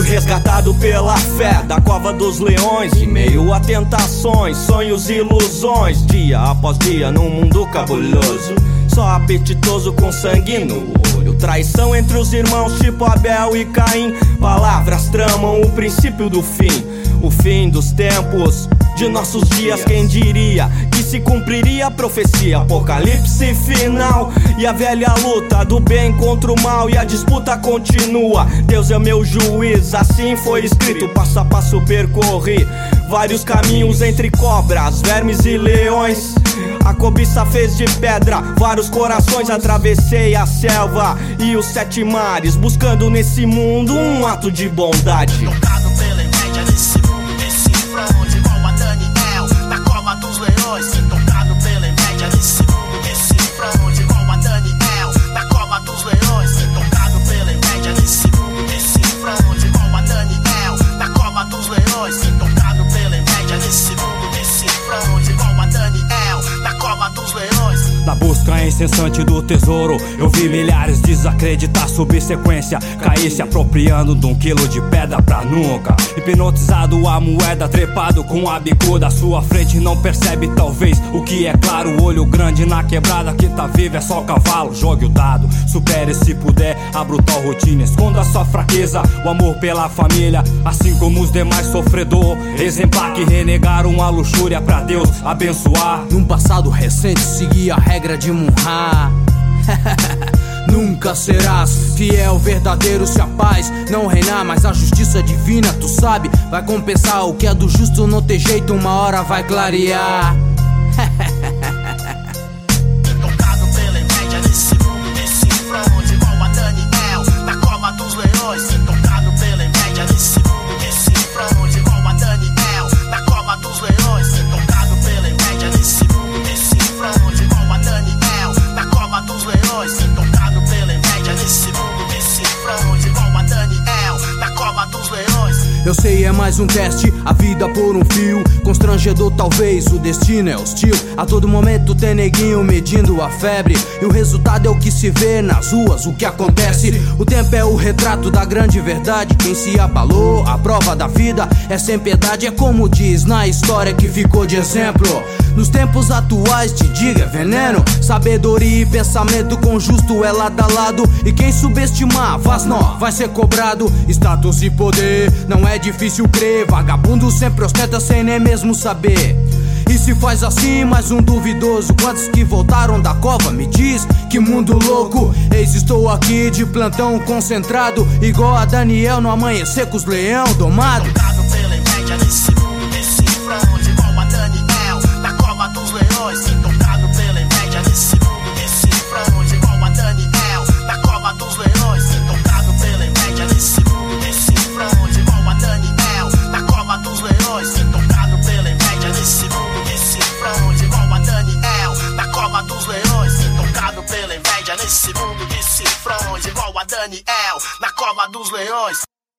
resgatado pela fé da cova dos leões, em meio a tentações, sonhos e ilusões, dia após dia num mundo cabuloso, só apetitoso com sangue no olho. Traição entre os irmãos tipo Abel e Caim. Palavras tramam o princípio do fim, o fim dos tempos de nossos dias. Quem diria que se cumpriria a profecia? Apocalipse final e a velha luta do bem contra o mal, e a disputa continua. Deus é meu juiz, assim foi escrito. Passo a passo percorri vários caminhos entre cobras, vermes e leões. A cobiça fez de pedra vários corações. Atravessei a selva e os 7 mares, buscando nesse mundo um ato de bondade. Tocado pela inveja desse mundo, desse front, igual a Daniel na cova dos leões. Tocado pela inveja desse mundo, desse front, igual a Daniel na cova dos leões. Tocado pela inveja desse mundo, desse front, igual a Daniel na cova dos leões. Tocado pela inveja desse mundo, desse front, igual a Daniel na cova dos leões. Na busca incessante do tesouro, eu vi milhares desacreditar subsequência, cair se apropriando de 1 quilo de pedra pra nunca. Hipnotizado a moeda, trepado com a bicuda à sua frente, não percebe talvez o que é claro. O olho grande na quebrada, que tá vivo é só cavalo. Jogue o dado, supere se puder a brutal rotina, esconda sua fraqueza, o amor pela família, assim como os demais sofredor. Exemplar que renegaram a luxúria pra Deus abençoar. Num passado recente segui a regra de Munhá. Nunca serás fiel, verdadeiro se a paz não reinar, mas a justiça divina, tu sabe, vai compensar. O que é do justo não tem jeito, uma hora vai clarear. Tocado pela inveja desse mundo, desse front, igual a Daniel na cova dos leões. Tocado pela inveja desse mundo, desse front, igual a Daniel na cova dos leões. Tocado pela inveja desse mundo, desse front, igual a Daniel na cova dos leões. Tocado pela inveja desse mundo, desse front, igual a Daniel na cova dos leões. Eu sei, é mais um teste, a vida por um fio. Constrangedor talvez, o destino é hostil. A todo momento tem neguinho medindo a febre, e o resultado é o que se vê nas ruas, o que acontece. O tempo é o retrato da grande verdade. Quem se abalou, a prova da vida é sem piedade. É como diz na história que ficou de exemplo. Nos tempos atuais, te diga, é veneno. Sabedoria e pensamento com justo é lado a lado, e quem subestimar, faz nó, vai ser cobrado. Status e poder, não é difícil crer. Vagabundo sempre ostenta sem nem mesmo saber. E se faz assim, mais um duvidoso. Quantos que voltaram da cova, me diz, que mundo louco. Eis estou aqui de plantão concentrado, igual a Daniel no amanhecer com os leão domado. Tocado pela inveja desse mundo, desse front, igual a Daniel na cova dos leões. Tocado pela inveja desse mundo, desse front, igual a Daniel na cova dos leões. Tocado pela inveja desse mundo, desse front, igual a Daniel na cova dos leões. Tocado pela inveja desse mundo, desse front, igual a Daniel na cova dos leões. Tocado pela inveja desse mundo, desse front, igual a Daniel na cova dos leões.